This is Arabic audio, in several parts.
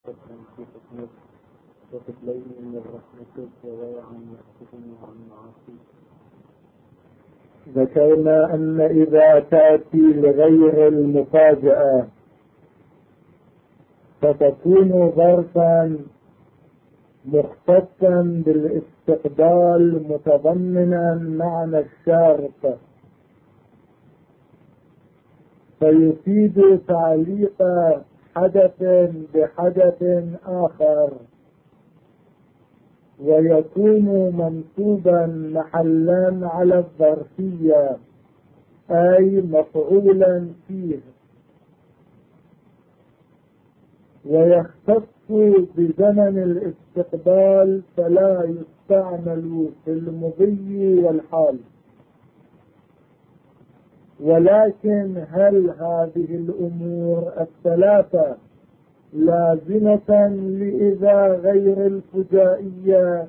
في حكمك وتبليني من رحمتك وضيعا يحفظني عن معاصيك. ذكرنا أن إذا تأتي لغير المفاجأة فتكون ظرفا مختصا بالاستقبال متضمنا معنى الشرط، فيفيد تعليق حدث بحدث آخر، ويكون منصوبا محلا على الظرفية أي مفعولا فيه، ويختص بزمن الاستقبال فلا يستعمل في المضي والحال. ولكن هل هذه الأمور الثلاثة لازمة لإذا غير الفجائية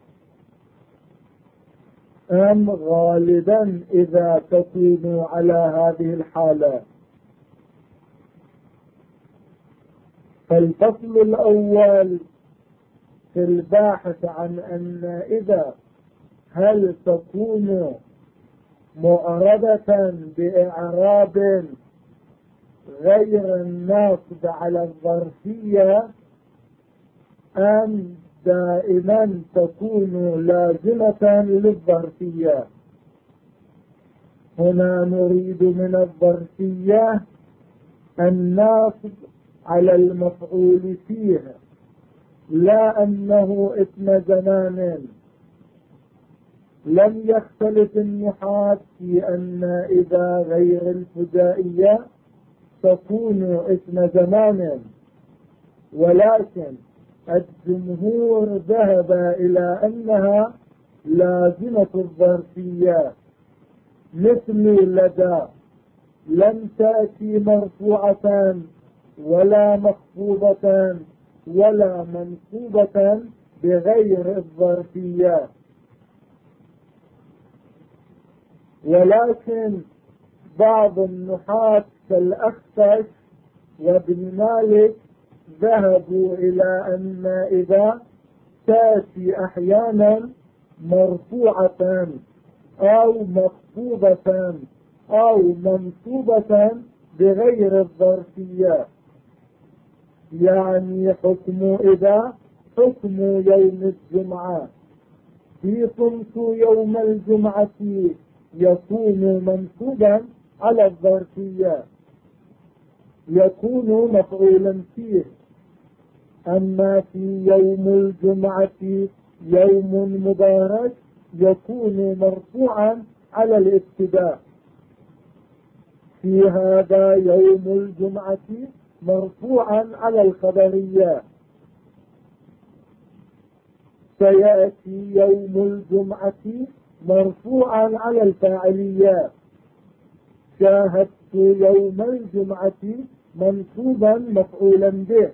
أم غالبا إذا تكون على هذه الحالة؟ فالفصل الأول في الباحث عن أن إذا هل تكون معربة بإعراب غير الناصب على الظرفية أم دائما تكون لازمة للظرفية. هنا نريد من الظرفية الناصب على المفعول فيه، لا أنه اسم زمان. لم يختلف النحاة في أن إذا غير الفجائية تكون اسم زمان، ولكن الجمهور ذهب إلى أنها لازمة الظرفية، مثل لدى لم تأتي مرفوعة ولا مخفوضة ولا منصوبة بغير الظرفية. ولكن بعض النحاة كالأخفش وابن مالك ذهبوا إلى أن إذا تأتي أحيانا مرفوعة أو مخفوضة أو منصوبة بغير الظرفية، يعني حكم إذا حكم يوم الجمعة، في صمت يوم الجمعة يكون منصوبا على الظرفية، يكون مفعولا فيه. أما في يوم الجمعة يوم مبارك يكون مرفوعا على الابتداء. في هذا يوم الجمعة مرفوعا على الخبرية. سيأتي يوم الجمعة مرفوعا على الفاعلية. شاهدت يوم الجمعة منصوبا مفعولا به.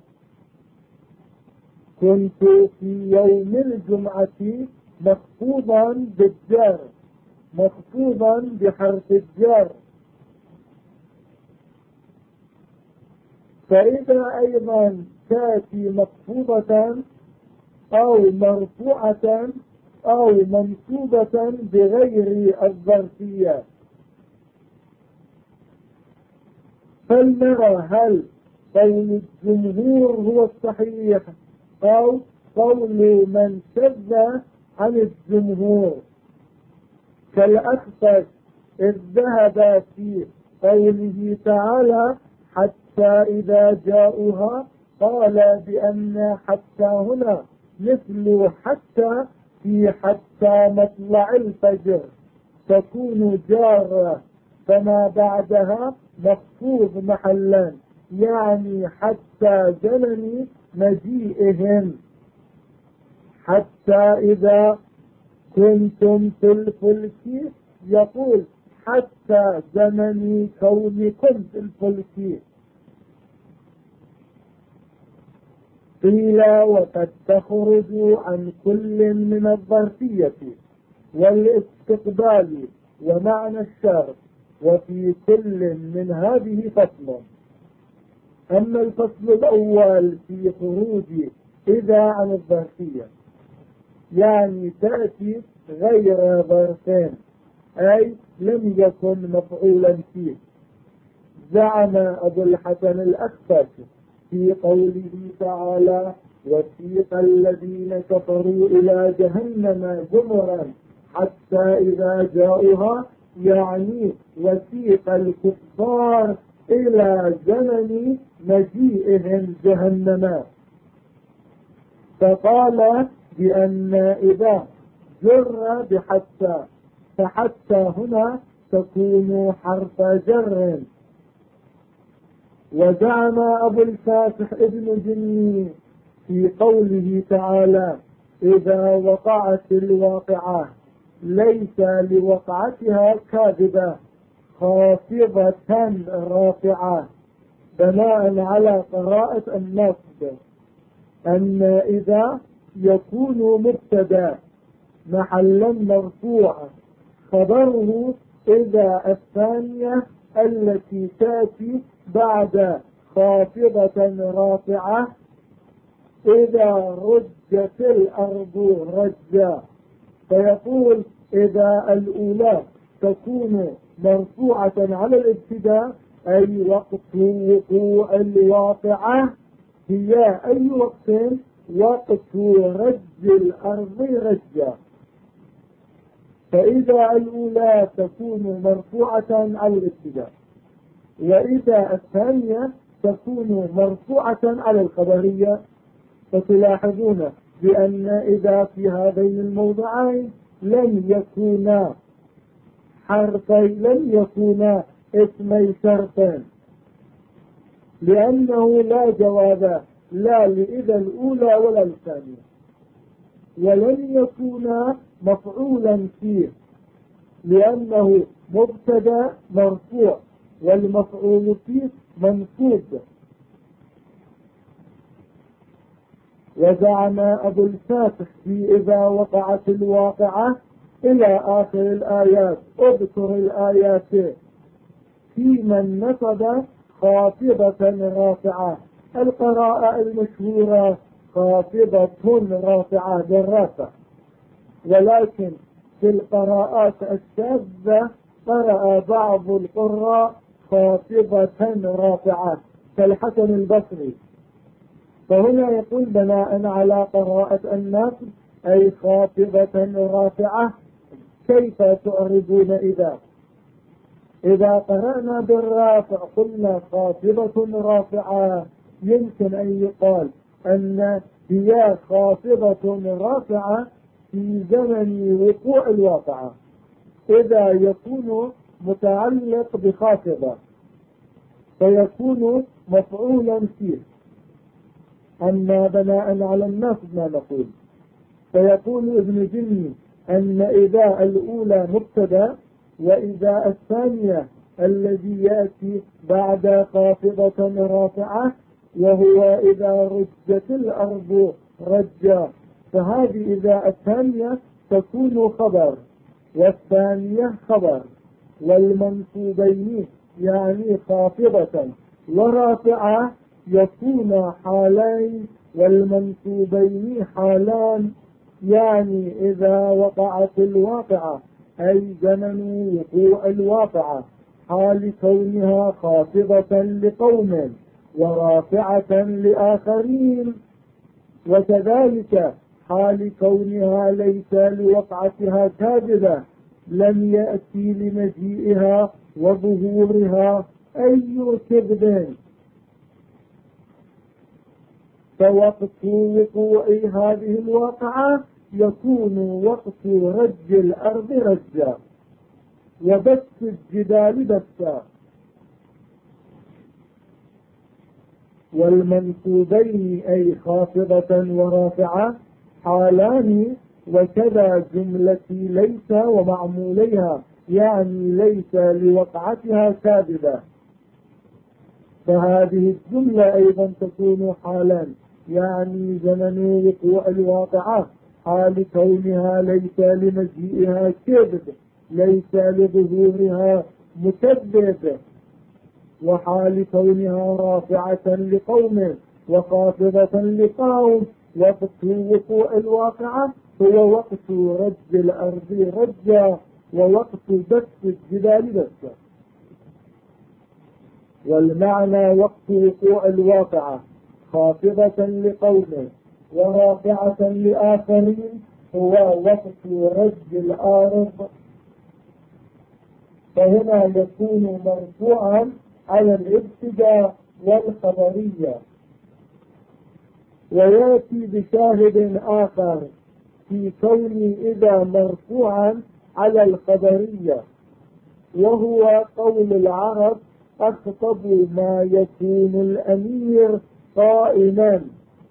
كنت في يوم الجمعة مخفوضا بالجر، مخفوضا بحرف الجر. فإذا أيضا تأتي مخفوضة أو مرفوعة أو منصوبة بغير الظرفية، فلنرى هل قول الجمهور هو الصحيح أو قول من شذ عن الجمهور، كالأخفش إذ ذهب في قوله تعالى حتى إذا جاءوها قال بأن حتى هنا مثل حتى في حتى مطلع الفجر تكون جارة فما بعدها مخفوض محلا، يعني حتى زمن مجيئهم. حتى إذا كنتم في الفلك يقول حتى زمن كونكم في الفلك. قيل وقد تخرج عن كل من الظرفية والاستقبال ومعنى الشرط، وفي كل من هذه فصل. أما الفصل الأول في خروج إذا عن الظرفية، يعني تأتي غير ظرفين، أي لم يكن مفعولا فيه. زعم أبو الحسن الأخفش في قوله تعالى: وسيق الذين كفروا إلى جهنم زمرا حتى إذا جاءوها، يعني وسيق الكفار إلى زمن مجيئهم جهنم. فقال بأن إذا جر بحتى، فحتى هنا تكون حرف جر. وزعم أبو الفاتح ابن جني في قوله تعالى: إذا وقعت الواقعة ليس لوقعتها كاذبة خافضة رافعة، بناء على قراءة النصب أن إذا يكون مبتدا محلا مرفوعا، خبره إذا الثانية التي تأتي بعد خافضة رافعة، إذا رجت الأرض رجا. فيقول إذا الأولى تكون مرفوعة على الابتداء، أي وقت وقوع الواقعة، هي أي وقت؟ وقت رج الأرض رجا. فإذا الأولى تكون مرفوعة على الابتداء، وإذا الثانية تكون مرفوعة على الخبرية. فتلاحظون بأن إذا في هذين الموضعين لم يكونا حرفين، لم يكونا اسمي شرط، لأنه لا جواب لا لإذا الأولى ولا الثانية، ولم يكونا مفعولا فيه، لأنه مبتدا مرفوع والمفعول فيه منصوب. وزعم أبو الفاتح في إذا وقعت الواقعة إلى آخر الآيات: اذكر الآيات في من نصب خافضة رافعة. القراءة المشهورة خافضة رافعة بالرافع، ولكن في القراءات الشاذة قرأ بعض القراء خافضة رافعة كالحسن البصري. فهنا يقول بناء على قراءة النصب أي خافضة رافعة، كيف تعربون إذا قرأنا بالرافع قلنا خافضة رافعة، يمكن أن يقال أن هي خافضة رافعة في زمن وقوع الواقعة، إذا يكون متعلق بخافضة فيكون مفعولا فيه. أما بناء على النصب ما نقول، فيقول ابن جني أن إذا الأولى مبتدا، وإذا الثانية الذي يأتي بعد خافضة رافعة، وهو إذا رجت الأرض رجا. فهذه إذا الثانية تكون خبر والثانية خبر، والمنصوبين يعني خافضة ورافعة يكون حالين، والمنصوبين حالان، يعني إذا وقعت الواقعة أي زمن وقوع الواقعة، حال كونها خافضة لقوم ورافعة لآخرين، وكذلك حال كونها ليس لوقعتها كاذبة، لم يأتي لمجيئها وظهورها أي كذب. فوقت وقوع هذه الواقعة يكون وقت رج الأرض رجا وبث الجبال بثا. والمنصوبين أي خافضة ورافعة حالان، وكذا جملة ليس ومعموليها، يعني ليس لوقعتها كاذبة، فهذه الجملة أيضا تكون حالان، يعني زمن وقوع الواقعة حال كونها ليس لمجيئها كذب، ليس لظهورها مكذب. وحال كونها رافعة لقوم وخافضة لقوم. وقت وقوع الواقعة هو وقت رج الأرض رجا، ووقت بث الجبال بثا. والمعنى وقت وقوع الواقعة خافضة لقوم ورافعة لآخرين هو وقت رج الأرض، فهنا يكون مرفوعا على الابتداء والخبرية. ويأتي بشاهد آخر في كونه إذا مرفوعا على الخبرية، وهو قول العرب أخطب ما يكون الأمير قائما.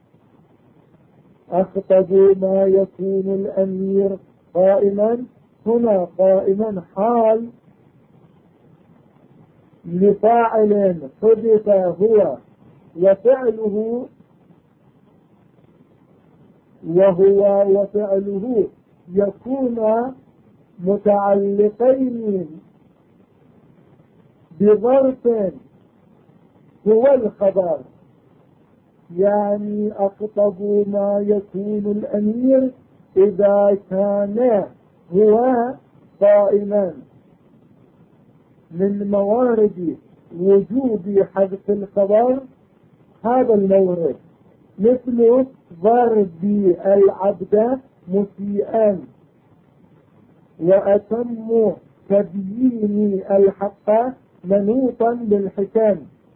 أخطب ما يكون الأمير قائما، هنا قائما حال لفاعل حدث هو وفعله، وفعله يكون متعلقين بظرف هو الخبر. يعني أخطب ما يكون الأمير إذا كان هو قائما. من موارد وجوب حذف الخبر هذا المورد، مثل ضرب العبد مسيئا، وأتم تبيين الحق منوطا بالحكم.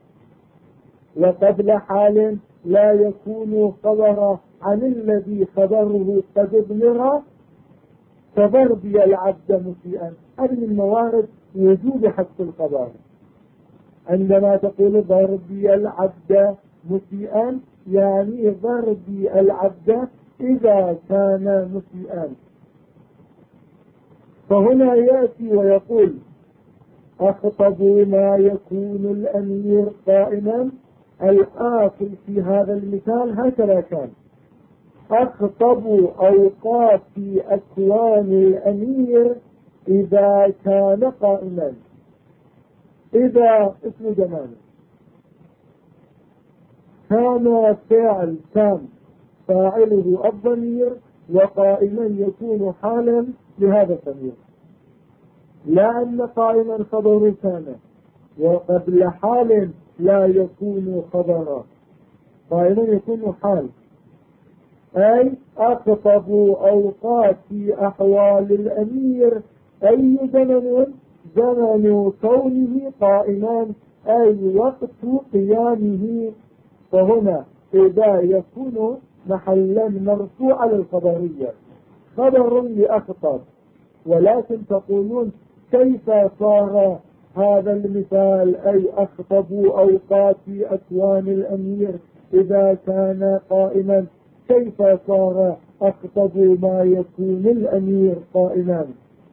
وقبل حال لا يكون خبر عن الذي خبره قد ابلغ كضربي العبد مسيئا. هذه من موارد وجوب حذف الخبر. عندما تقول ضربي العبد مسيئا يعني ضربي العبد إذا كان مسيئا. فهنا يأتي ويقول أخطب ما يكون الأمير قائما. الآخر في هذا المثال هكذا كان: أخطب أوقات أكوان الأمير إذا كان قائما. إذا اسم جمال كان فعل كان فاعله الضمير، وقائما يكون حالا لهذا الضمير، لا أن قائما خبر كان، وقبل حال لا يكون خبرا، قائما يكون حال. أي أخطب أوقات أحوال الأمير أي زمن؟ زمن كونه قائما، أي وقت قيامه. فهنا إذا يكون محلا مرفوع على الخبرية خبر لأخطب. ولكن تقولون كيف صار هذا المثال أي أخطب أوقات أكوان الأمير إذا كان قائما، كيف صار أخطب ما يكون الأمير قائما؟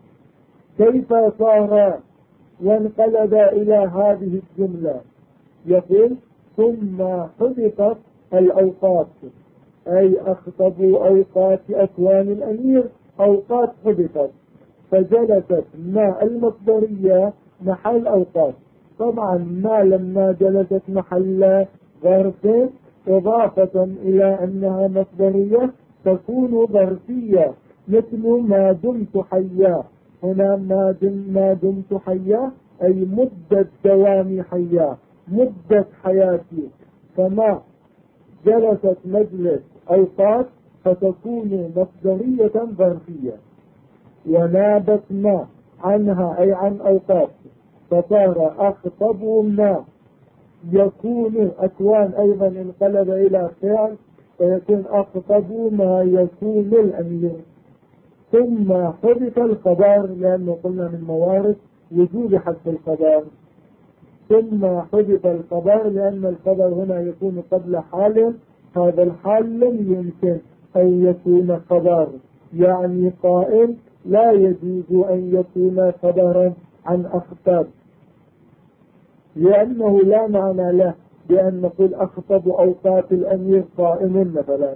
كيف صار وانقلب إلى هذه الجملة؟ يقول ثم حذفت الأوقات، أي أخطب أوقات أكوان الأمير أوقات حذفت، فجلست ما المصدرية محل أوقات. طبعا ما لما جلست محل ظرف إضافة إلى أنها مصدرية تكون ظرفية، مثل ما دمت حيا. هنا ما دمت حيا أي مدة دوامي حيا، مدة حياتي. فما جلست مجلس أوقات فتكون مصدرية ظرفية. ونابت ما عنها أي عن أوقات، فصار أخطب ما يكون أكوان أيضا انقلب إلى فعل، فيكون أخطب ما يكون الأمير. ثم حذف الخبر لأنه قلنا من موارد وجوب حذف الخبر. ثم حذف الخبر لأن الخبر هنا يكون قبل حال، هذا الحال لم يمكن أن يكون خبر، يعني قائل لا يجوز أن يكون خبرا عن أخطب، لأنه لا معنى له بأن نقول أخطب أوقات الأمير قائم مثلا.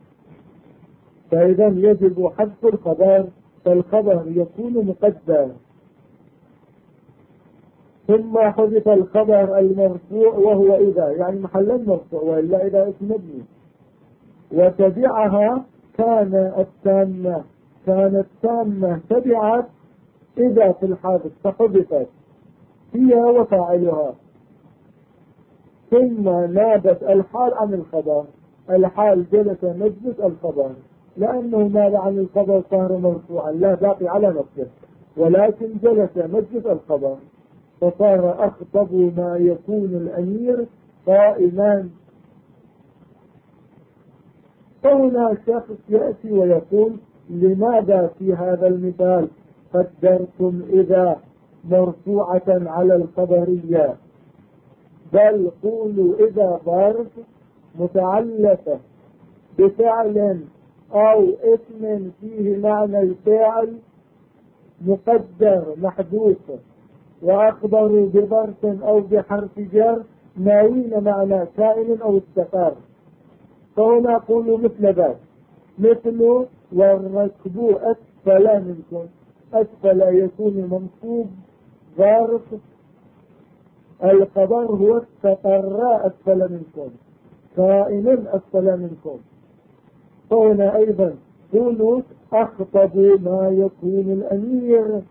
فإذا يجب حذف الخبر، فالخبر يكون مقدر. ثم حذف الخبر المرفوع وهو إذا، يعني محل المرفوع، وإلا إذا اسم مبني، وتبعها كانت تامة تبعت إذا في الحادث فحذفت هي وفاعلها، ثم نابت الحال عن الخبر. الحال جلس مجلس الخبر، لأنه ناب عن الخبر صار مرفوعا لا باقي على نفسه، ولكن جلس مجلس الخبر فصار أخطب ما يكون الأمير قائما. فهنا شخص يأتي ويقول لماذا في هذا المثال قدرتم إذا مرفوعة على الخبرية؟ بل قولوا إذا ظرف متعلقة بفعل أو اسم فيه معنى الفعل مقدر محذوف، وأخبروا بظرف أو بحرف جر ناوين معنى كائن أو استقر. فهنا قولوا مثل ذلك، مثل والركب أسفل منكم. أسفل يكون منصوب ظرف، الخبر هو استقر أسفل منكم، كائن أسفل منكم. فهنا أيضا قولوا أخطبوا ما يكون الأمير،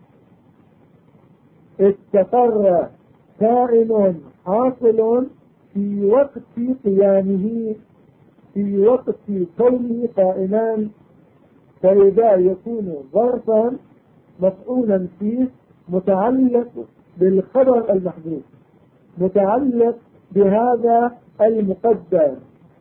استقر كائن حاصل في وقت قيامه، في وقت كونه قائما. فإذا يكون ظرفا مفعولا فيه متعلق بالخبر المحذوف، متعلق بهذا المقدر،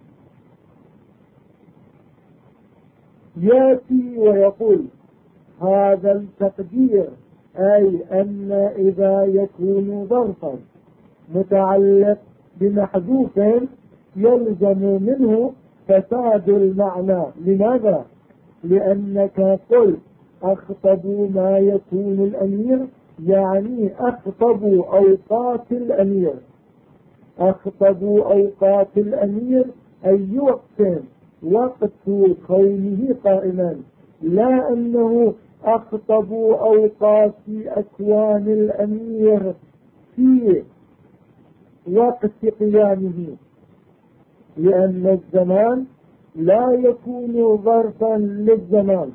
يأتي ويقول هذا التقدير، أي أن إذا يكون ظرفا متعلق بمحذوف يلزم منه فساد المعنى. لماذا؟ لأنك قلت أخطبوا ما يكون الأمير، يعني أخطبوا أوقات الأمير. أخطبوا أوقات الأمير أي وقت؟ وقت كونه قائما، لا أنه أخطبوا أوقات أكوان الأمير في وقت قيامه، لأن الزمان لا يكون ظرفا للزمان.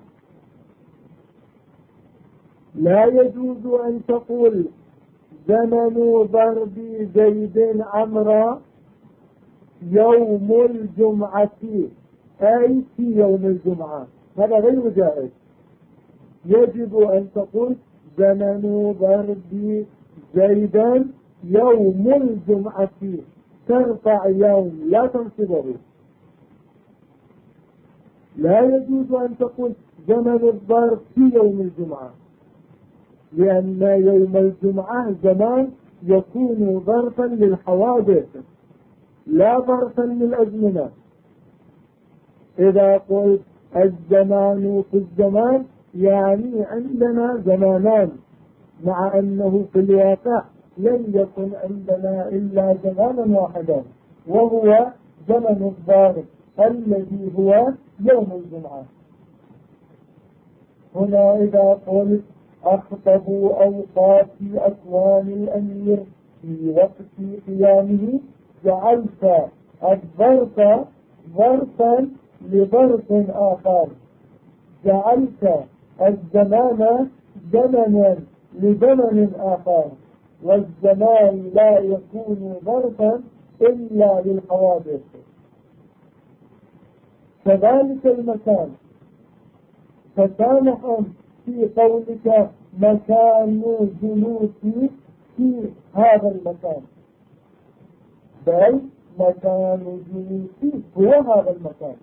لا يجوز أن تقول زمن ضرب زيد عمرا يوم الجمعة، أي في يوم الجمعة، هذا غير جائز. يجب أن تقول زمن ضرب زيدا يوم الجمعة، ترفع يوم لا تنصبه. لا يجوز أن تقول زمن الضرب في يوم الجمعة، لأن يوم الجمعة زمان يكون ظرفا للحوادث لا ظرفا للأزمنة. إذا قلت الزمان في الزمان يعني عندنا زمانان، مع أنه في الواقع لم يكن عندنا إلا زمانا واحدا، وهو زمن الضارب الذي هو يوم الجمعة. هنا إذا قلت أخطبوا أوقات أكوان الأمير في وقت قيامه، جعلت الظرف ظرفا لظرف آخر، جعلت الزمان زمنا لزمن آخر، والزمان لا يكون ظرفا إلا للحوادث. كذلك المكان، تسامح في قولك مكان جلوسي في هذا المكان، بل مكان جلوسي هو هذا المكان.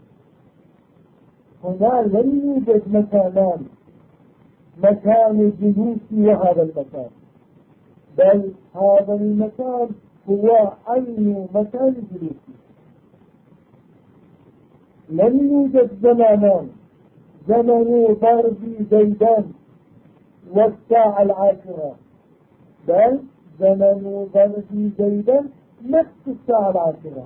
هنا لم يوجد مكانان، مكان جلوسي وهذا المكان، بل هذا المكان هو عين مكان جلوسي. لم يوجد زمانان، زمن ضرب زيدان والساعة العاشرة، بل زمن ضرب زيدان نفس الساعة العاشرة.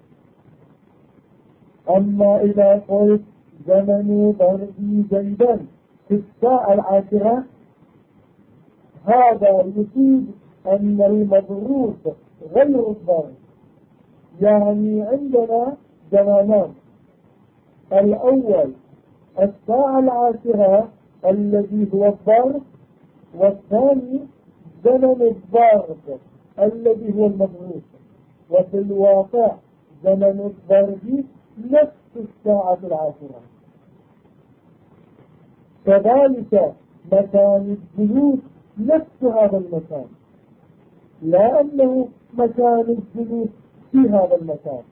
أما إذا قلت زمن ضرب زيدان في الساعة العاشرة، هذا يفيد أن المضروب غير الضارب. يعني عندنا زمانان: الأول الساعة العاشرة الذي هو الضارب، والثاني زمن الضارب الذي هو المضروب. وفي الواقع زمن الضرب نفس الساعة العاشرة. كذلك مكان الجلوس نفس هذا المكان، لا أنه مكان الجلوس في هذا المكان.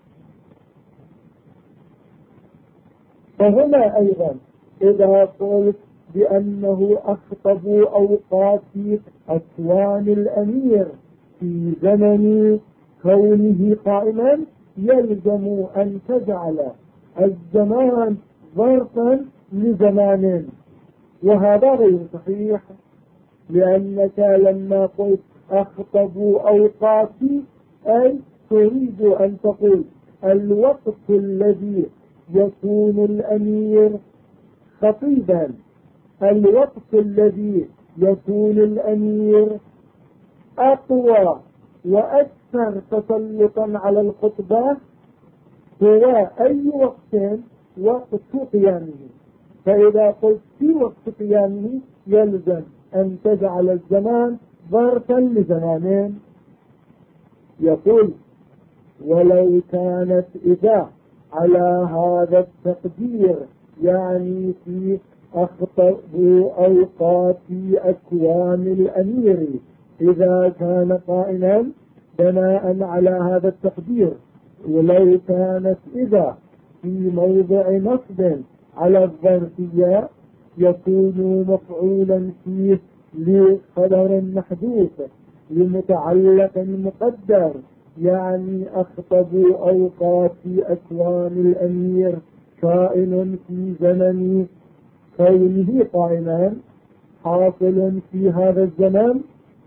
فهنا أيضا إذا قلت بأنه أخطبوا أوقات أكوان الأمير في زمن كونه قائما، يلزم أن تجعل الزمان ظرفا لزمان، وهذا غير صحيح، لأنك لما قلت أخطبوا أوقاتي أي تريد أن تقول الوقت الذي يكون الأمير خطيبا، الوقت الذي يكون الأمير أقوى وأكثر تسلطا على الخطبة هو أي وقت؟ وقت قيامه. فإذا قلت في وقت قيامه يلزم أن تجعل الزمان ظرفا لزمانين. يقول: ولو كانت إذا على هذا التقدير، يعني في أخطأ أوقات أكوان الأمير، إذا كان قائما بناء على هذا التقدير. ولو كانت إذا في موضع نصب على الظرفية يكون مفعولا فيه لخبر محدوث لمتعلق مقدر، يعني أخطبوا أوقات أكوان الأمير كائن في زمن كونه قائما حاصل في هذا الزمان،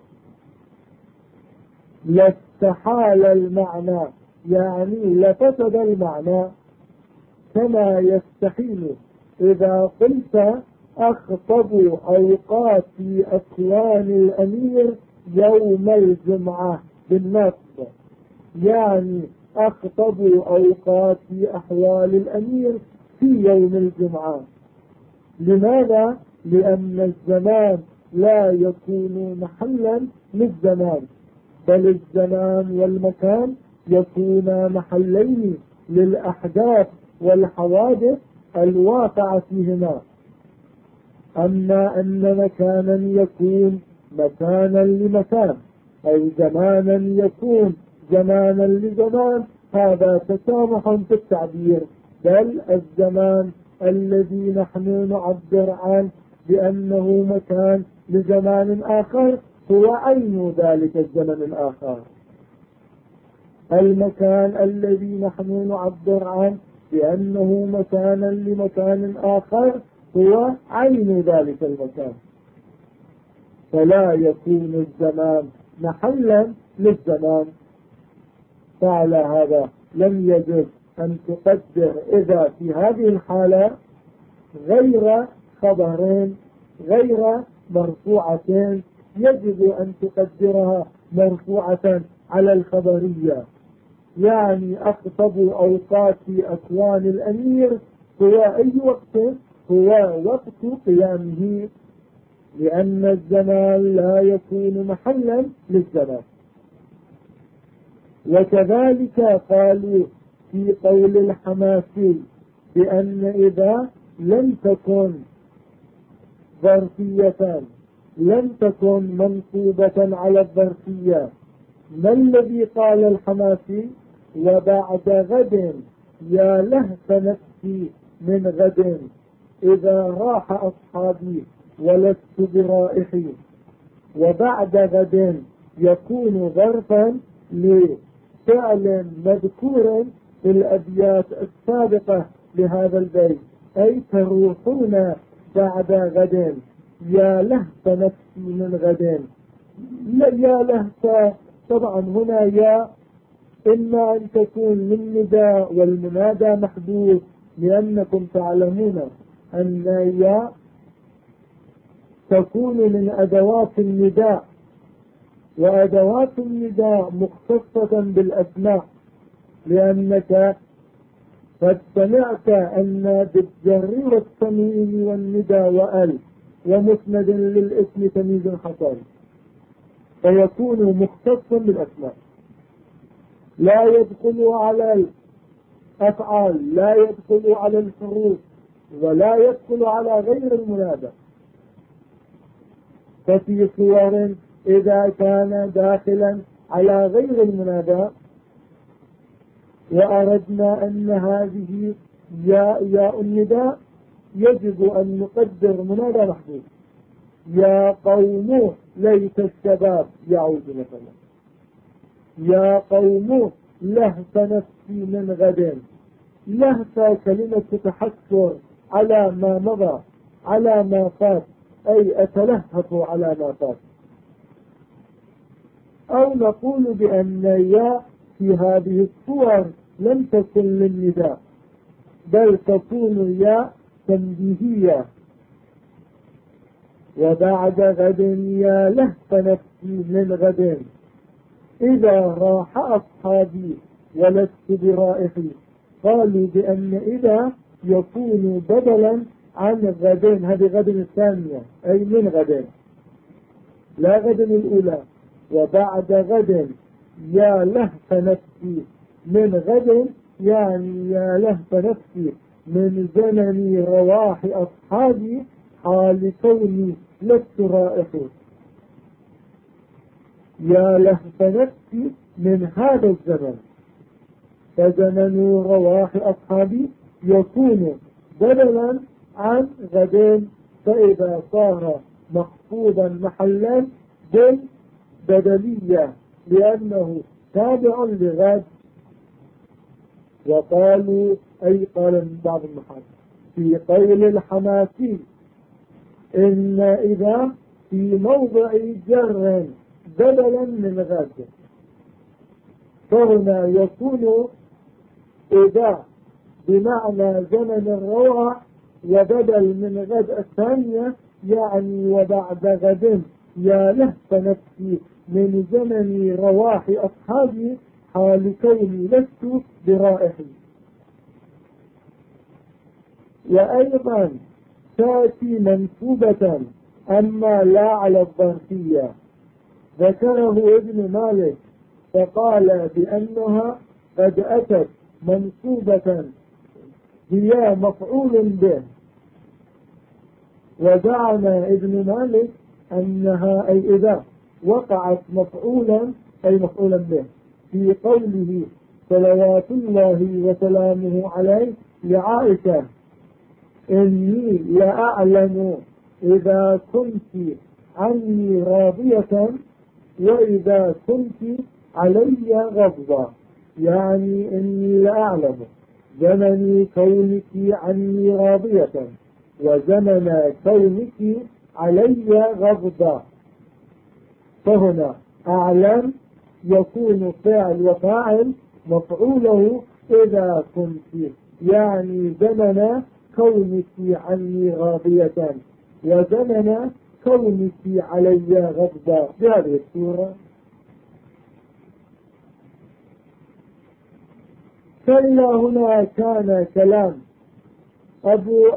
لاستحال المعنى، يعني لفسد المعنى، كما يستحيل إذا قلت أخطبوا أوقات أكوان الأمير يوم الجمعة بالنصب، يعني أخطبوا أوقات أحوال الأمير في يوم الجمعة. لماذا؟ لأن الزمان لا يكون محلا للزمان، بل الزمان والمكان يكون محلين للأحداث والحوادث الواقعة فيهما. أما أن مكانا يكون مكانا لمكان أو زمانا يكون زمانا لزمان، هذا تسامح في التعبير، بل الزمان الذي نحن نعبر عنه بأنه مكان لزمان آخر هو عين ذلك الزمن الآخر. المكان الذي نحن نعبر عنه بأنه مكانا لمكان آخر هو عين ذلك المكان، فلا يكون الزمان محلا للزمان. فعلى هذا لم يجب أن تقدر إذا في هذه الحالة غير خبرين غير مرفوعتين، يجب أن تقدرها مرفوعة على الخبرية. يعني أخطبوا أوقات أكوان الأمير هو أي وقت؟ هو وقت قيامه، لأن الزمان لا يكون محلا للزمان. وكذلك قالوا في قول الحماسي بأن إذا لم تكن ظرفية لم تكن منصوبة على الظرفية. ما الذي قال الحماسي؟ وبعد غد يا لهف نفسي من غد إذا راح أصحابي ولست برائحي. وبعد غد يكون ظرفا لفعل مذكور في الأبيات السابقة لهذا البيت، أي تروحون بعد غد يا لهف نفسي من غد. يا لهف، طبعا هنا يا إما أن تكون للنداء والمنادى محدود، لأنكم تعلمون أن يا تكون من أدوات النداء وأدوات النداء مختصة بالأسماء، لأنك قد سمعت أن بالجر والتنوين والندى وأل ومسند للاسم تمييز حصري، فيكون مختصا بالأسماء، لا يدخل على الأفعال، لا يدخل على الحروف، ولا يدخل على غير المنادى. ففي صور إذا كان داخلا على غير المنادى وأردنا أن هذه ياء النداء يجب أن نقدر منادى محذوف. يا قوم ليت الشباب يعود مثلا، يا قوم لهف نفسي من غد. لهف كلمة تتحسر على ما مضى، على ما فات، أي أتلهف على ما فات. أو نقول بأن يا في هذه الصور لم تكن للنداء، بل تكون يا تنبيهية. وبعد غد يا لهف نفسي من غد، إذا راح أصحابي ولست برائحي. قالوا بأن إذا يكون بدلا عن غدين، هذه غد الثانية أي من غدين، لا غد الأولى. وبعد غد يا لهف نفسي من غد، يعني يا لهف نفسي من زمن رواح أصحابي حال كوني لست رائحي. يا لهف نفسي من هذا الزمن، فزمن رواح أصحابي يكون بدلا عن غدين، فإذا صار مخفوضا محلا بالبدلية لأنه تابع لغد. وقالوا أي قال من بعض المحاكم في قول الحماسي إن إذا في موضع جر بدلا من غد، فهنا يكون إذا بمعنى زمن الروعة وبدل من غد الثانية، يعني وبعد غد يا لهف نفسي من زمن رواح أصحابي حال كوني لست برائحي. وأيضا تأتي منصوبة أما لا على الظرفية، ذكره ابن مالك فقال بأنها قد أتت منصوبة هي مفعول به، وزعم ابن مالك أنها أي إذا وقعت مفعولا أي مفعولا به في قوله صلوات الله وسلامه عليه لعائشة إني لأعلم إذا كنت عني راضية وإذا كنت علي غضبا، يعني إني لأعلم زمن كونك عني راضية وزمن كونك علي غضبا. فهنا أعلم يكون فعل وفاعل مفعوله إذا كنت، يعني زمن كونك عني راضية وزمن كونك علي غضبا بهذه الصورة. فإلى هنا كان كلام أبو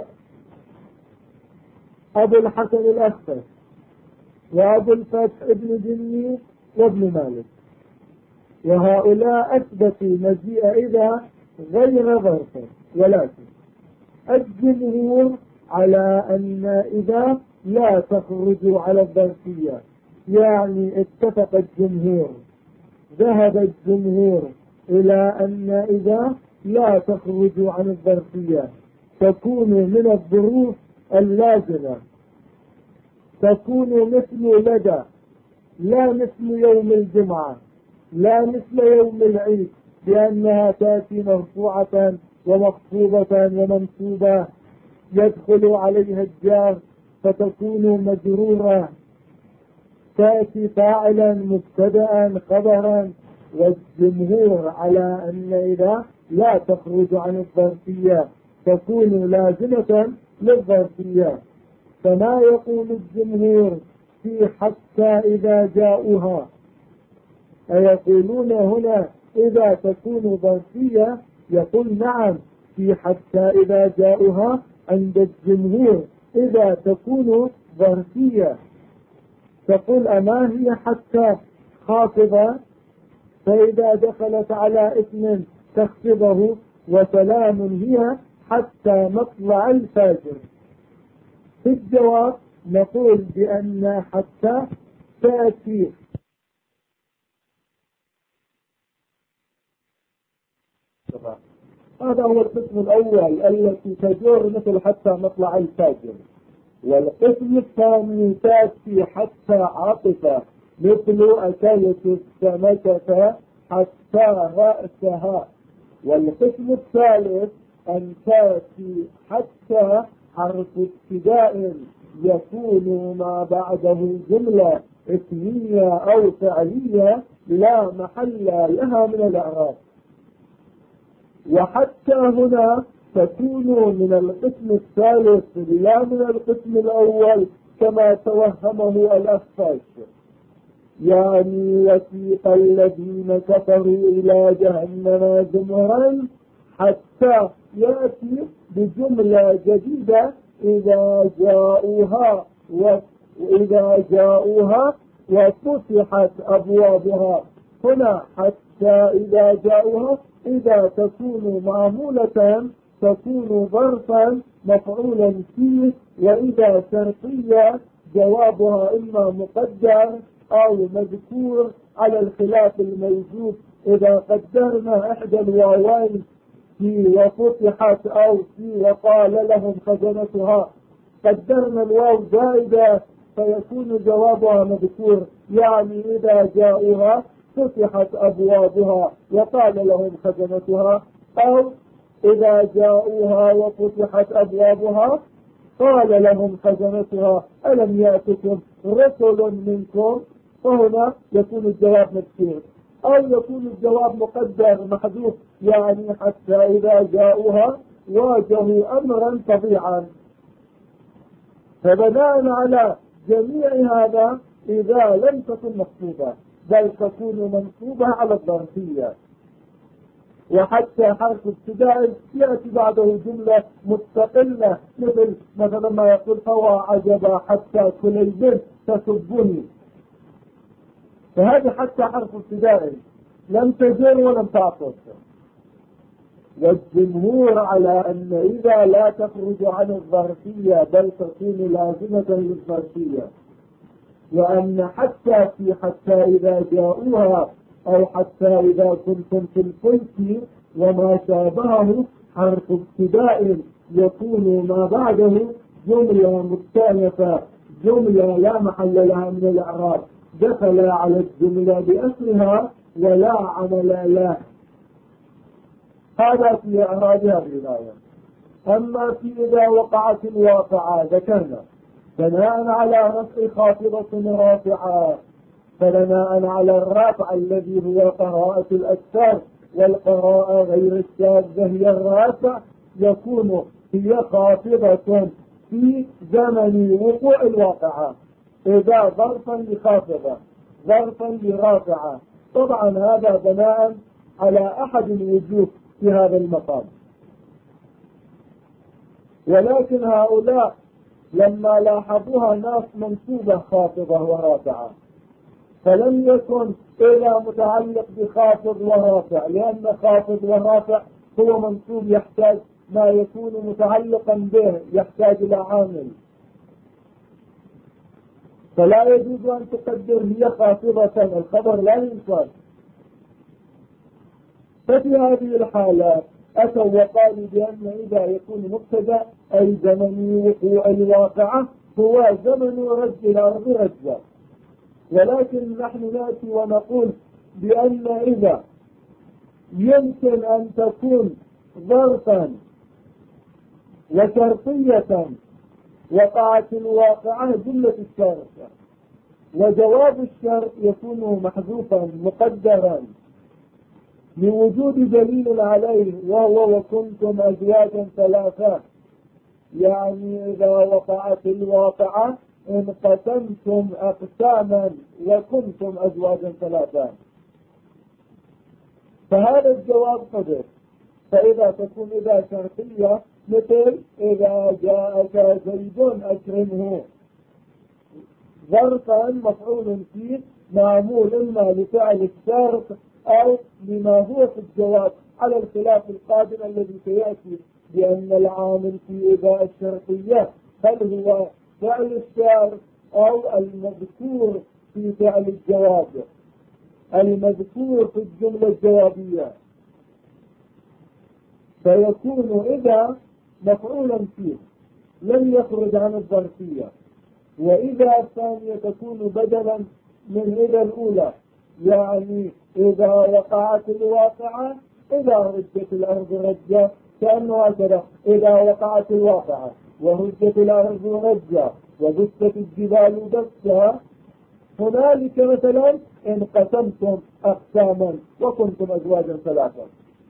الحسن الأخفش وأبو الفتح ابن جني وابن مالك، وهؤلاء أثبتوا مجيء إذا غير ظرف. ولكن الجمهور على أن إذا لا تخرج على الظرفية، يعني اتفق الجمهور، ذهب الجمهور إلى أن إذا لا تخرج عن الظرفية، تكون من الظروف اللازمة، تكون مثل لدى، لا مثل يوم الجمعة، لا مثل يوم العيد، لأنها تأتي مرفوعة ومخفوضة ومنصوبة يدخل عليها الجار فتكون مجرورة، تأتي فاعلا مبتدأ خبرا. والجمهور على أن إذا لا تخرج عن الظرفية تكون لازمة للظرفية، فما يقول الجمهور في حتى إذا جاءوها أيقولون هنا إذا تكون ظرفية؟ يقول نعم، في حتى إذا جاءوها عند الجمهور إذا تكون ظرفية. تقول أما هي حتى خافضة، فإذا دخلت على اسم تخفضه، وسلام هي حتى مطلع الفجر. في الجواب نقول بأن حتى تأتي هذا هو القسم الأول التي تجر مثل حتى مطلع الفجر. والقسم الثاني تأتي حتى عاطفة مثل أكلت السمكة حتى رأسها. والقسم الثالث أن تأتي حتى حرف ابتداء يكون ما بعده جملة اسمية أو فعلية لا محل لها من الإعراب. وحتى هنا تكون من القسم الثالث لا من القسم الأول كما توهمه الأخفاش. يعني وسيق الذين كفروا إلى جهنم زمرا حتى يأتي بجملة جديدة إذا جاءوها وفتحت أبوابها. هنا حتى إذا جاءوها إذا تكون معمولة تكون ظرفا مفعولا فيه، وإذا شرطية جوابها إما مقدر أو مذكور على الخلاف الموجود. إذا قدرنا إحدى الواوين في وفتحت أو في وقال لهم خزنتها، قدرنا الواو زائدة فيكون جوابها مذكور، يعني إذا جاءوها فتحت أبوابها وقال لهم خزنتها، أو إذا جاءوها وفتحت أبوابها قال لهم خزنتها ألم يأتكم رسل منكم، فهنا يكون الجواب مذكور. أو يكون الجواب مقدر محذوف، يعني حتى إذا جاءوها واجهوا أمرا طبيعا. فبناء على جميع هذا إذا لم تكن مخطوبة بل تكون منصوبة على الظرفية. وحتى حرف ابتداء يأتي بعده جملة مستقلة مثلا ما يقول فوا عجبا حتى كليب تسبني، فهذه حتى حرف ابتداء لم تجر ولم تعطف. والجمهور على أن إذا لا تخرج عن الظرفية بل تكون لازمة للظرفية، وأن حتى في حتى إذا جاءوها أو حتى إذا كنتم في الفلك وما شابهه حرف ابتداء يكون ما بعده جملة مستأنفة، جملة لا محل لها من الإعراب، دخل على الجملة بأسرها ولا عمل له. هذا في إعراب هذه الآية. أما في إذا وقعت الواقعة ذكرنا بناء على رفع خافضة رافعة، فبناء على الرافع الذي هو قراءة الأكثر، والقراءة غير الشاذة هي الرافع، يكون هي خافضة في زمن وقوع الواقعة، إذا ظرفا لخافضة ظرفا لرافعة. طبعا هذا بناء على أحد الوجوه في هذا المقام. ولكن هؤلاء لما لاحظوها ناس منصوبة خافضة ورافعة فلم يكن إلا متعلق بخافض ورافع، لأن خافض ورافع هو منصوب يحتاج ما يكون متعلقا به، يحتاج إلى عامل، فلا يجوز أن تقدر هي خافضة، الخبر لا ينصب. ففي هذه الحالة أتوا وقالوا بأن إذا يكون مبتدأ أي زمن وقوع الواقعة هو زمن رج الأرض رجا. ولكن نحن نأتي ونقول بأن إذا يمكن أن تكون ظرفا وشرطية وقعت الواقعة جملة الشرط، وجواب الشرط يكون محذوفا مقدرا لوجود دليل عليه، وهو وكنتم أزواجا ثلاثة، يعني إذا وقعت الواقعة انقسمتم أقساما وكنتم أزواجا ثلاثة. فهذا الجواب صدق. فإذا تكون إذا شرطية مثل إذا جاءك زيد أكرمه، ظرفا مفعول فيه معمول إما لفعل الشرط أو لما هو في الجواب، على الخلاف القادم الذي سيأتي بأن العامل في إذا الشرطية هل هو فعل الشرط أو المذكور في فعل الجواب، المذكور في الجملة الجوابية، فيكون إذا مفعولا فيه لم يخرج عن الظرفية، وإذا الثانية تكون بدلا من إذا الأولى، يعني إذا وقعت الواقعة إذا رجت الأرض رجة، كأنه هكذا إذا وقعت الواقعة ورجت الأرض رجة وبست الجبال بسا، هنالك مثلا انقسمتم أقساما وكنتم أزواجا ثلاثة.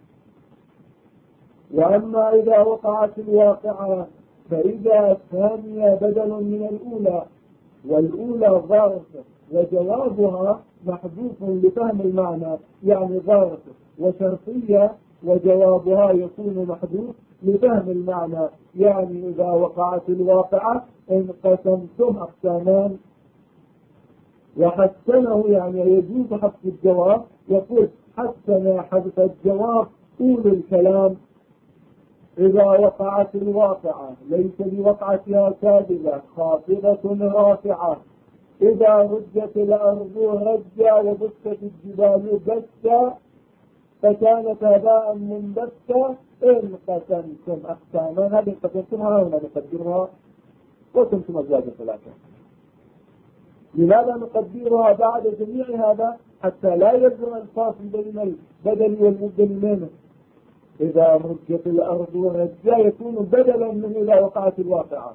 وأما إذا وقعت الواقعة فإذا الثانية بدل من الأولى، والأولى ظرف وجوابها محذوف لفهم المعنى، يعني ظرف وشرطية وجوابها يكون محذوف لفهم المعنى، يعني إذا وقعت الواقعة انقسمتم أقسامان. وحسنه يعني يجوز حذف الجواب، يقول حسن حذف الجواب طول الكلام. إذا وقعت الواقعة ليس بوقعتها كاذبة خافضة رافعة، إذا رجت الأرض رجا وبست الجبال بسا فكانت هباء منبثا انقسمتم أقساما. هذه انقسمتمها هنا نقدرها وكنتم أزواجا ثلاثة. لماذا نقدرها بعد جميع هذا؟ حتى لا يجرى الفاصل بين البدل والمبدل منه. إذا رجت الأرض رجا يكون بدلا من إذا وقعت الواقعة،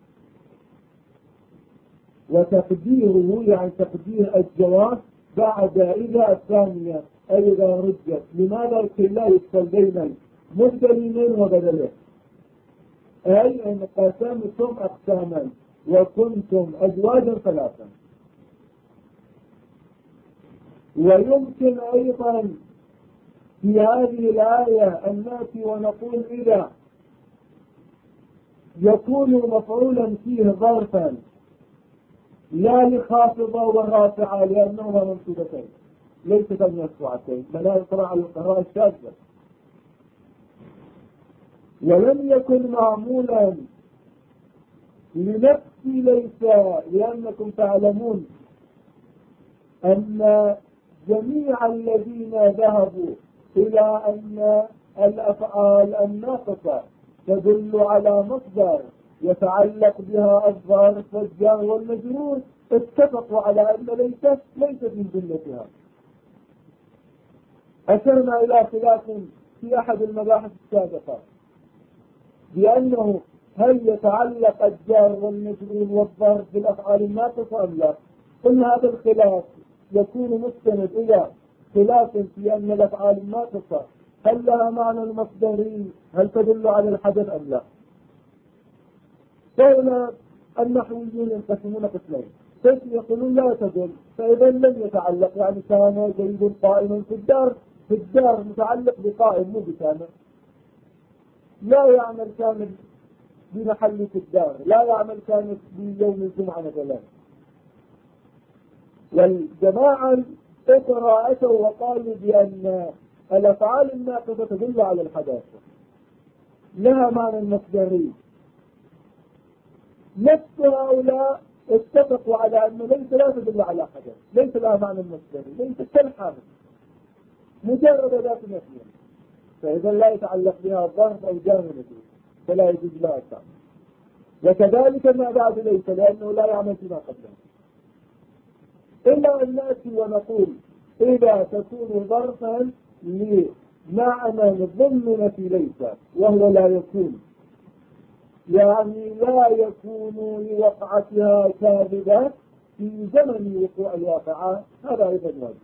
وتقديره يعني تقدير الجواب بعد إذا الثانية أي إذا رجت. لماذا لا يفصل بين المبدل منه وبدله؟ أي انقسمتم أقساما وكنتم أزواجا ثلاثا. ويمكن أيضا في هذه الآية أن نأتي ونقول إذا يكون مفعولا فيه ظرفا لا لخافضة ورافعة لأنهما منصوبتين ليست مرفوعتين، بل هذا طبعا على القراءة الشاذة. ولم يكن معمولا لنفس ليس، لأنكم تعلمون أن جميع الذين ذهبوا إلى أن الأفعال الناقصة تدل على مصدر يتعلق بها الظرف والجار والمجرور اتفقوا على أن ليست من جملتها. أشرنا إلى خلاف في أحد المباحث السابقة بأنه هل يتعلق الجار والمجرور والظرف بالأفعال الناقصة أم لا؟ قلنا هذا الخلاف يكون مستند إلى خلاف في أن الأفعال الناقصة هل لها معنى المصدري، هل تدل على الحدث أم لا. فهنا النحويون ينقسمون قسمين، قسم يقولون لا تدل، فإذا لم يتعلق، يعني كان زيد قائما في الدار متعلق بقائم مو بكامل، لا يعمل كامل بمحل في الدار، لا يعمل كامل بيوم الجمعة مثلا. والجماعة الأخرى أتوا وقالوا بأن الأفعال الناقصة تدل على الحدث، لها معنى المصدري. نفس هؤلاء اتفقوا على أنه ليس لا تدل على حدث، ليس لها معنى المصدري، ليس كالحادث مجرد ذات نفسها، فإذا لا يتعلق بها الظرف أو جانب فلا يجوز لها التعليق. وكذلك ما بعد ليس، لأنه لا يعمل فيما قبله. إلا أن نأتي ونقول إذا تكون ظرفا لمعنى ضمن في ليس وهو لا يكون، يعني لا يكون لوقعتها كاذبة في زمن وقوع الواقعة، هذا أيضا واجب.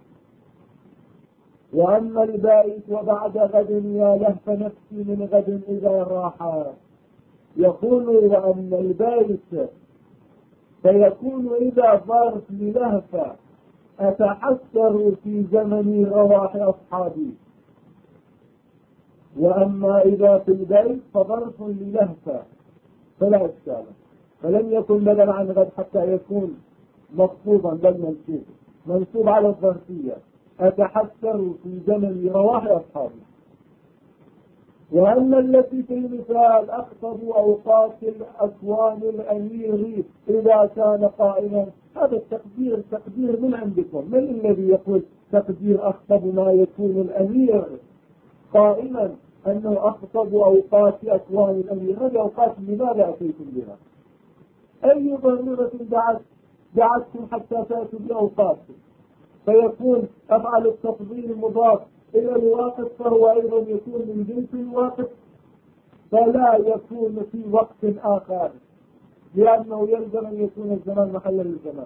وأما البائس وبعد غد يا لهف نفسي من غد إذا راح، يقول وأن البائس فيكون إذا ظرف للهف أتحسر في زمن رواح أصحابي. وأما إذا في البيت فظرف للهفة فلا إشكال، فلم يكن بدل عن غد حتى يكون مخفوضا بل منصوب على الظرفية. أتحسر في زمن رواح أصحابي. وأما التي في المثال أخطب أوقات الأكوان الأمير إذا كان قائما، هذا التقدير تقدير من عندكم. من الذي يقول تقدير أخطب ما يكون الأمير قائما أنه أخطب أوقات أكوان الأمير؟ هذه أوقات لماذا أتيتم بها؟ أي ضرورة دعتكم حتى تأتوا بأوقاتكم؟ فيكون أفعل التفضيل مضاف إلى الواقف فهو أيضا يكون من جنس الواقف، فلا يكون في وقت آخر، لأنه يلزم أن يكون الزمان محلا للزمان.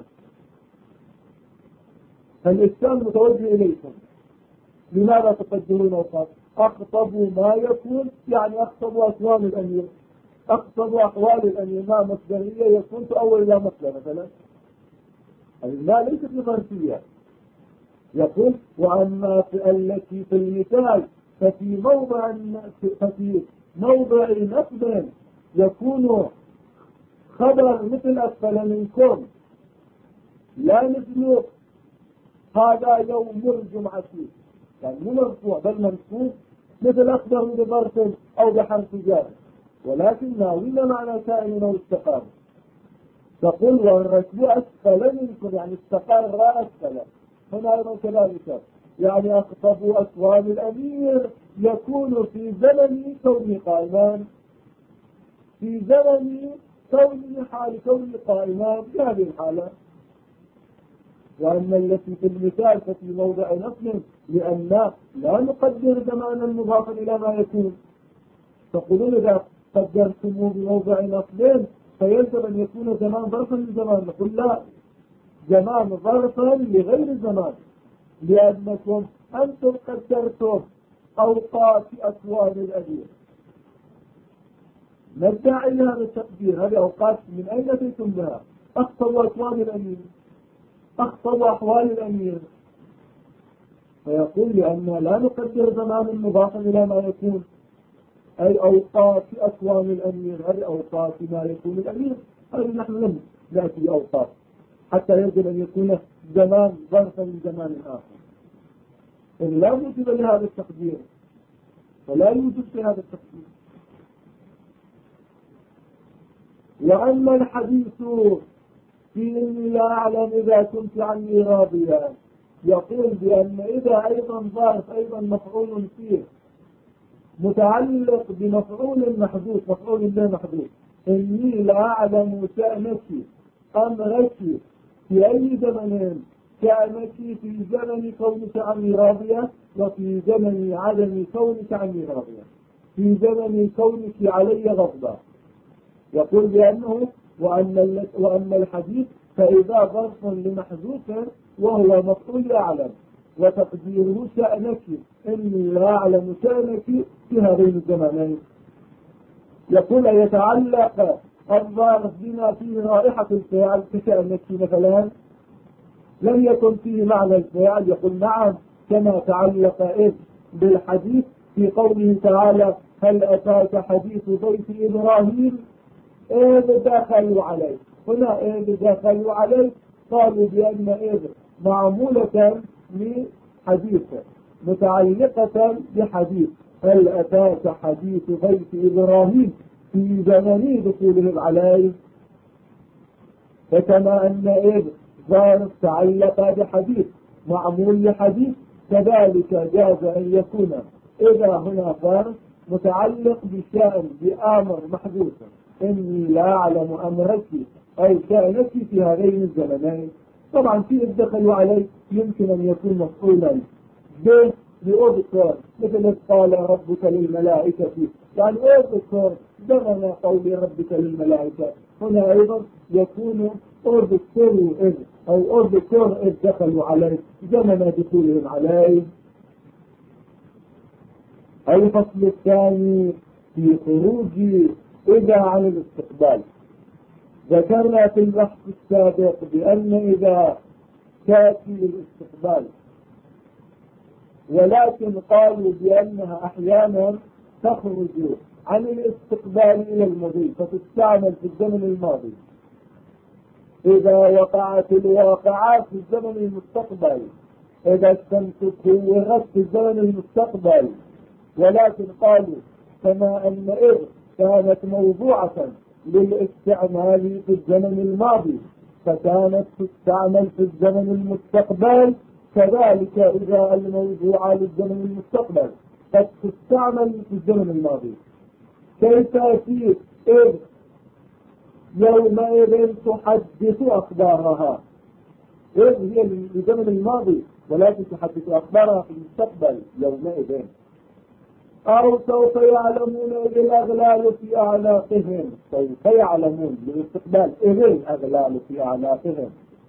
فالإشكال متوجه إليكم، لماذا تقدرون أوقات؟ أخطبوا ما يكون يعني أخطبوا أكوان الأمير، أخطبوا أحوال الأمير، ما مصدرية يكون تؤول إلى مصدر مثلا، لا ليست بظرفية. يقول وأما التي في المثال ففي موضع نصب يكون خبر مثل أسفل منكم، لا مثل هذا يوم الجمعة، يعني مو مرفوع بل منصوب مثل أخبر بظرف أو بحرف جار، ولكن ناوين معنى كائن أو استقام. تقول والركب أسفل منكم يعني استقر أسفل، هنا أيضا كذلك يعني أخطبوا أكوان الأمير يكون في زمن كونه قائمان، في زمن كونه حال كونه قائمان في هذه الحالة. وأن التي في المثال ففي موضع نصب لأن لا نقدر زمانا مضافا إلى ما يكون. تقولون إذا قدرتموه بموضع نصب فيلزم أن يكون زمان ظرفا لزمان، نقول لا، زمان ظرفا لغير زمان، لأنكم أنتم قدرتم أوقات أكوان الأمير. ندعي هذا التقدير، هذه أوقات من أين أتيتم بها؟ أخطبوا أكوان الأمير، أخطبوا أحوال الأمير. فيقول لأن لا نقدر زمانا مضافا إلى ما يكون، أي أوقات أكوان الأمير، هذه أوقات ما يكون الأمير، هذه نحن لم نأتي أوقات حتى يجب أن يكون زمان ظرفا من زمان آخر. إن لا موجب لهذا التقدير فلا يوجد في هذا التقدير. وأما الحديث في إني لا أعلم إذا كنت عني راضيا، يقول بأن إذا أيضا ظرف أيضا مفعول فيه متعلق بمفعول محدود، مفعول به محدود، إني لا أعلم شأنك أمرك في أي زمن، شأنك في زمن كونك عني راضية، وفي زمن عدم كونك عني راضية، في زمن كونك علي غضبا. يقول بأنه وأما الحديث فإذا ظرف لمحذوف وهو مفعول أعلم، وتقديره شأنك إني لا أعلم شأنك في هذين الزمانين. يقول يتعلق الظرف بما فيه رائحة الفعل كشأنك مثلا لم يكن فيه معنى الفعل، يقول نعم، كما تعلق إذ بالحديث في قوله تعالى هل أتاك حديث ضيف إبراهيم إذ دخلوا عليه. هنا إذ دخلوا عليه قالوا بأن إذ معمولة لحديث متعلقة بحديث هل أتاك حديث ضيف إبراهيم في زمن دخولهم عليه. فكما أن إذ ظرف تعلق بحديث معمول لحديث، كذلك جاز أن يكون إذا هنا ظرف متعلق بشأن بأمر محدود، إني لا أعلم أمرك أو شأنك في هذين الزمنين. طبعا في الدخل عليه يمكن أن يكون مفعولا به لأذكر، مثل قال ربك للملائكة، يعني أذكر زمن قول ربك للملائكة. هنا أيضا يكون أذكروا إذ أو أذكر إذ دخلوا عليه زمن دخولهم عليه. الفصل الثاني في خروج إذا عن الاستقبال. ذكرنا في البحث السابق بأن إذا تأتي للاستقبال، ولكن قالوا بأنها أحيانا تخرج عن الاستقبال إلى المضي فتستعمل في الزمن الماضي. إذا وقعت الواقعات في الزمن المستقبل، إذا الشمس كورت في الزمن المستقبل، ولكن قالوا كما أن إذ كانت موضوعة للاستعمال في الزمن الماضي فكانت تستعمل في الزمن المستقبل، كذلك إذا الموضوعة للزمن المستقبل قد تستعمل في الزمن الماضي. كيف تأتي إذ يومئذ تحدث أخبارها، إذ هي للزمن الماضي ولكن تحدث أخبارها في المستقبل يومئذ. أو سوف يعلمون إذ الأغلال في أعناقهم، سوف يعلمون للاستقبال إذ الأغلال في أعناقهم.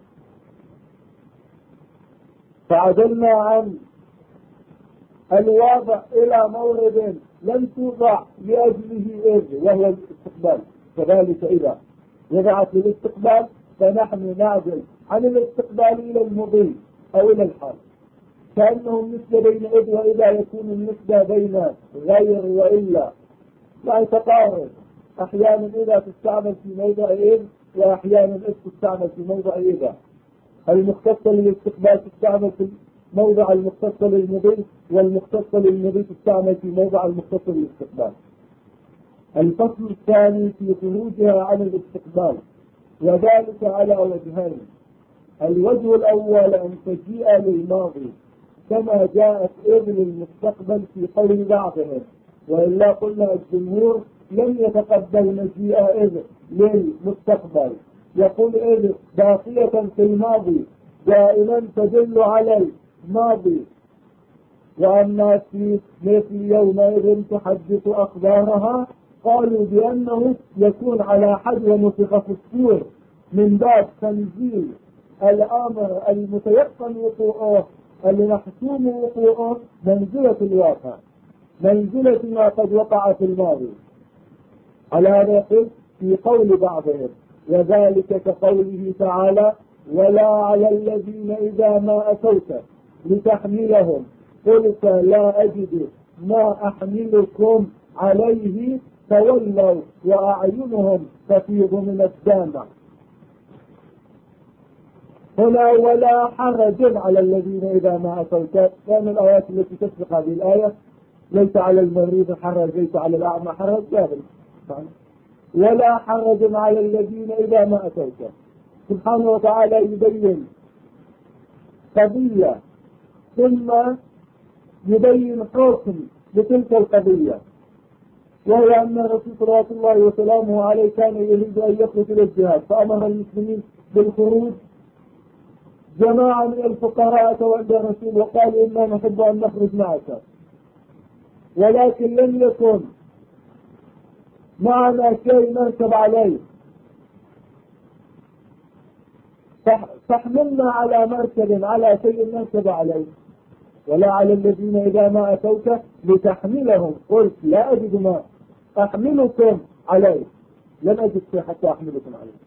فعدلنا عن الواضع إلى مورد لم توضع لأجله إذ وهو الاستقبال، كذلك إذا وضعت للاستقبال فنحن نعدل عن الاستقبال إلى المضي أو إلى الحال، كأنه النسبة بين إذ وإذا يكون النسبة بين غير وإلا لا يتقارب. أحيانا إذا تستعمل في موضع إذ وأحيانا إذ تستعمل في موضع إذا. المختصة للاستقبال تستعمل في موضع المختصة للمضي، والمختصة للمضي تستعمل في موضع المختصة للاستقبال. الفصل الثاني في خروجها عن الاستقبال، وذلك على وجهين. الوجه الأول أن تجيء للماضي كما جاءت إذ للمستقبل في قول بعضهم، وإلا قلنا الجمهور لم يتقبل مجيء إذ للمستقبل، يقول إذ باقية في الماضي دائما تدل على الماضي، وأما في مثل يومئذ تحدث أخبارها قالوا بأنه يكون على حد ونفخ في الصور من باب تنزيل الأمر المتيقن وقوعه المحسوم وقوعه منزلة الواقع، منزلة ما قد وقع في الماضي. على هذا يقول في قول بعضهم، وذلك كقوله تعالى ولا على الذين إذا ما أتوك لتحملهم قلت لا أجد ما أحملكم عليه تولوا وأعينهم تفيض من الدمع. هنا ولا حرج على الذين إذا ما أتوك، لأن الآيات التي تسبق هذه الآية ليس على المريض حرج ليس على الأعمى حرج، ولا حرج على الذين إذا ما أتوك. سبحانه وتعالى يبين قضية ثم يبين حكم لتلك القضية، وهو أن الرسول صلى الله وسلامه عليه كان يريد أن يخرج إلى الجهاد، فأمر المسلمين بالخروج. جماعة من الفقراء أتوا عند الرسول وقالوا إنا نحب أن نخرج معك، ولكن لم يكن معنا شيء نركب عليه، فاحملنا على مركب على شيء نركب عليه. ولا على الذين إذا ما أتوك لتحملهم قلت لا أجد ما أحملكم عليه، لم أجد شيء حتى أحملكم عليه.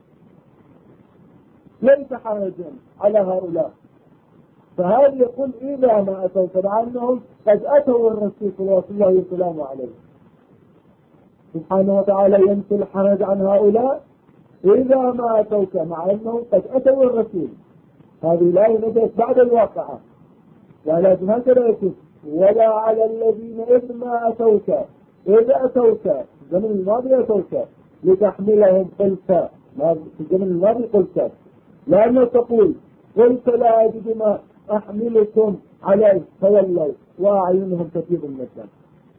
ليس حرجا على هؤلاء. فهذا يقول إذا ما أتوك، مع أنهم قد أتوا الرسول صلى الله وسلامه عليه. سبحانه وتعالى ينفي الحرج عن هؤلاء إذا ما أتوك، مع أنهم قد أتوا الرسول. هذه الآية نزلت بعد الواقعة، ولكن هكذا يكون ولا على الذين إذ ما أتوك، إذا أتوك الزمن الماضي أتوك لتحملهم قلت، في الزمن الماضي قلت، لأنه تقول قلت لا أجد ما أحملكم عليه تولوا وأعينهم تفيض من الدم.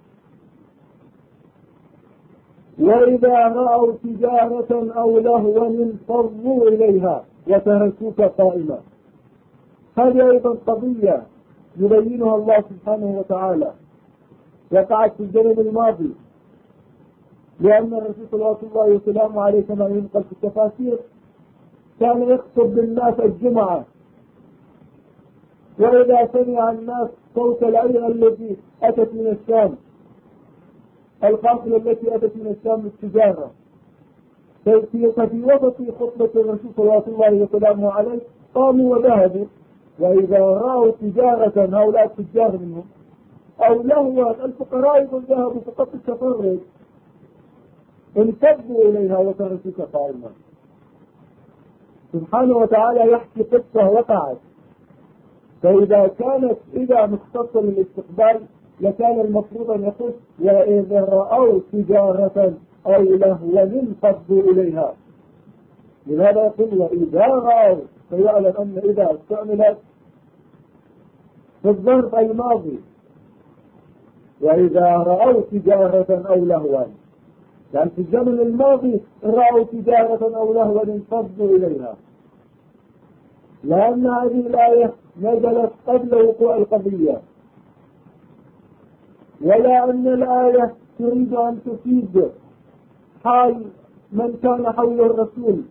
وإذا رأوا تجارة أو لهوا انفضوا إليها وتركوك قائما. هذه أيضا قضية يبينها الله سبحانه وتعالى، وقعت في الزمن الماضي، لأن الرسول صلى الله وسلامه عليه كما ينقل في التفاسير كان يخطب بالناس الجمعة، وإذا سمع الناس صوت العير التي أتت من الشام، القافلة التي أتت من الشام للتجارة، ففي وسط خطبة الرسول صلى الله وسلامه عليه قاموا وذهبوا، وإذا رأوا تجارة هؤلاء التجار منهم أو لهوا الفقراء أيضا ذهبوا فقط التفرج، انتبهوا إليها وتركوك قائما. سبحانه وتعالى يحكي قصة وقعت، فإذا كانت مختصة للاستقبال لكان المفروض أن يقول وإذا رأوا تجارة أو لهوا انفضوا إليها. لماذا يقول وإذا رأوا؟ فيعلم أن إذا استعملت في الظرف الماضي، وإذا رأوا تجارة أو لهوا، يعني في الزمن الماضي رأوا تجارة أو لهوا انفضوا إليها، لأن هذه الآية نزلت قبل وقوع القضية، ولا أن الآية تريد أن تفيد حال من كان حول الرسول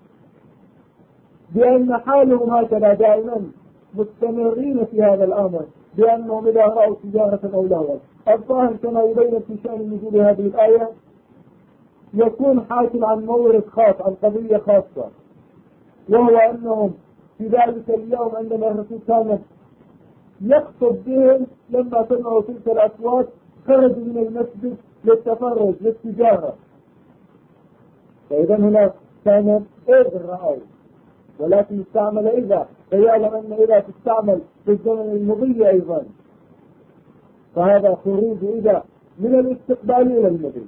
بأن حالهم هكذا دائما مستمرين في هذا الأمر، بأنهم إذا رأوا تجارة أو لهوا. الظاهر كما يبين في شأن نزول هذه الآية يكون حاكم عن مورد خاص، عن قضية خاصة، وهو أنهم في ذلك اليوم عندما الرسول كان يخطب بهم لما سمعوا تلك الأصوات خرجوا من المسجد للتفرج للتجارة. فإذا هنا كان إذ رأوا، ولكن استعمل إذا، فيعلم أن إذا تستعمل في الزمن المضي أيضا، فهذا خروج إذا من الاستقبال إلى المضي.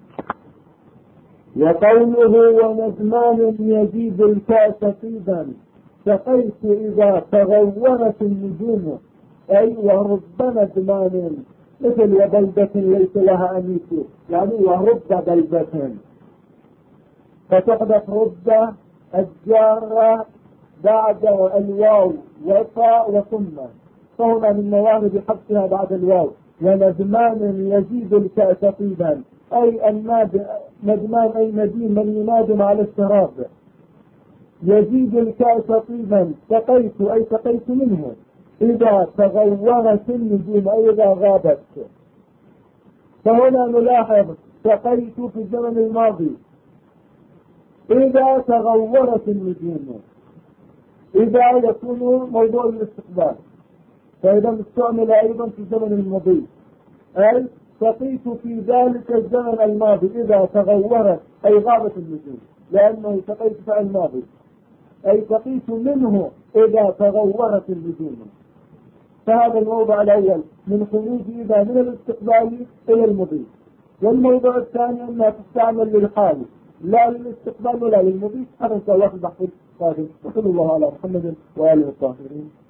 وقوله ونزمان يجيب الكأس طيبا سقيت إذا تغورت النجوم، أي ورب نزمان مثل وبلدة ليس لها أنيس، يعني ورب بلدة، فتحدث رب الجارة بعد الواو وفاء وثم، فهنا من مواهب حفظها بعد الواو. ونزمان يزيد الكأس طيبا، أي ندمان أي نديم من ينادم على الشراب. يزيد الكأس طيبا سقيت أي سقيت منه إذا تغورت النجوم أي إذا غابت. فهنا نلاحظ سقيت في الزمن الماضي إذا تغورت النجوم، إذا يكون موضوع الاستقبال، فإذا استعمل أيضا في الزمن الماضي، أي سقيت في ذلك الزمن الماضي إذا تغورت أي غابت النجوم، لأنه سقيت فعل ماضي، أي سقيت منه إذا تغورت النجوم. فهذا الموضع الأول من خروج إذا من الاستقبال إلى المضي. والموضع الثاني أنها تستعمل للحال لا للاستقبال ولا للمضي. هذا إن شاء الله في البحث القادم. وصلى الله على محمد وآله الطاهرين.